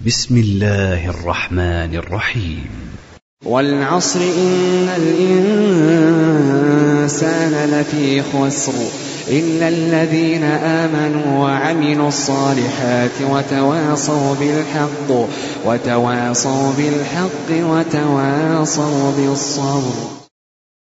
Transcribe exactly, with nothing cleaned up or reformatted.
بسم الله الرحمن الرحيم. والعصر إن الإنسان لفي خسر إلا الذين آمنوا وعملوا الصالحات وتواصوا بالحق وتواصوا بالحق وتواصوا بالصبر.